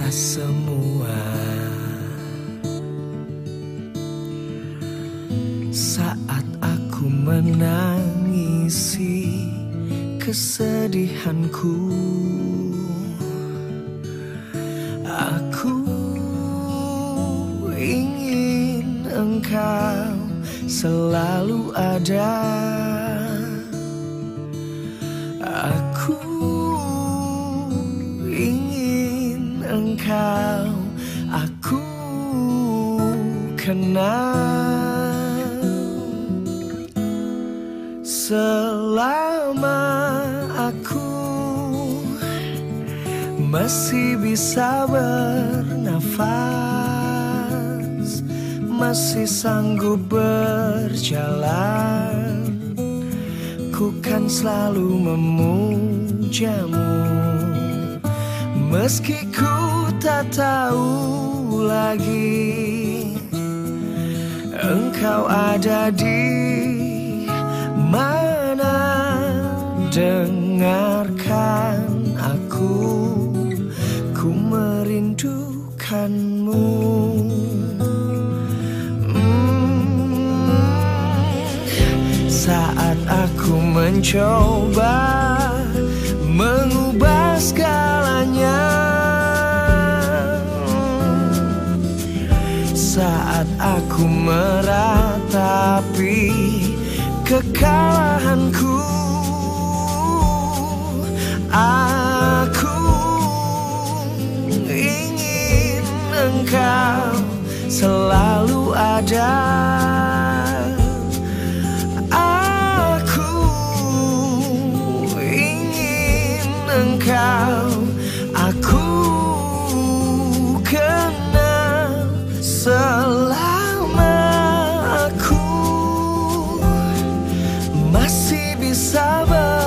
atas semua. Saat aku menangisi kesedihanku, aku ingin engkau selalu ada. Aku ingin engkau aku kenal. Selama aku masih bisa bernafas, masih sanggup berjalan, ku kan selalu memujamu. Meski ku tak tahu lagi engkau ada di mana, dengarkan aku, ku merindukanmu. Saat aku mencoba mengubah segalanya, saat aku meratapi kekalahanku, aku ingin engkau selalu ada. Aku ingin engkau aku kenal. Selama aku masih bisa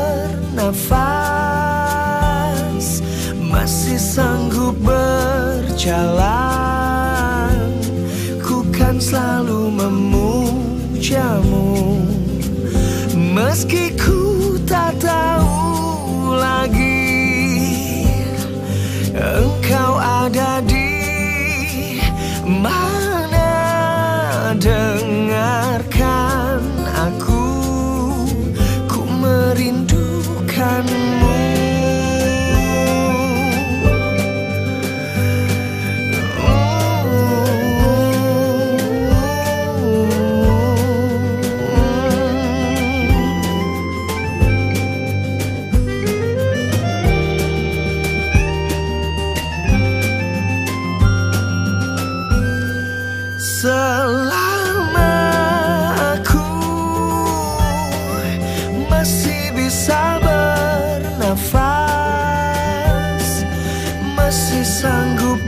bernafas, masih sanggup berjalan, ku kan selalu memujamu. Meski ku tak tahu lagi engkau ada di mana, dengarkan aku, ku merindukanmu. Selama aku masih bisa bernafas, masih sanggup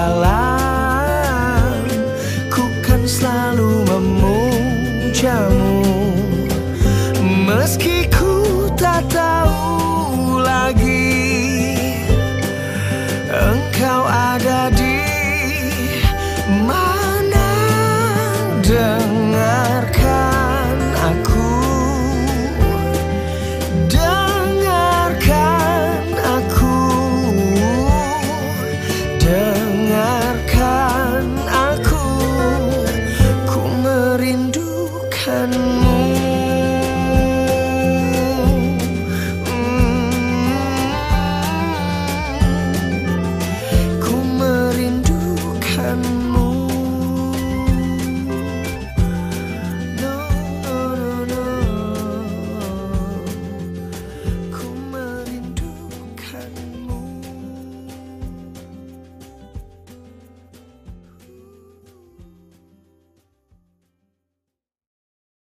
berjalan, ku kan selalu memujamu.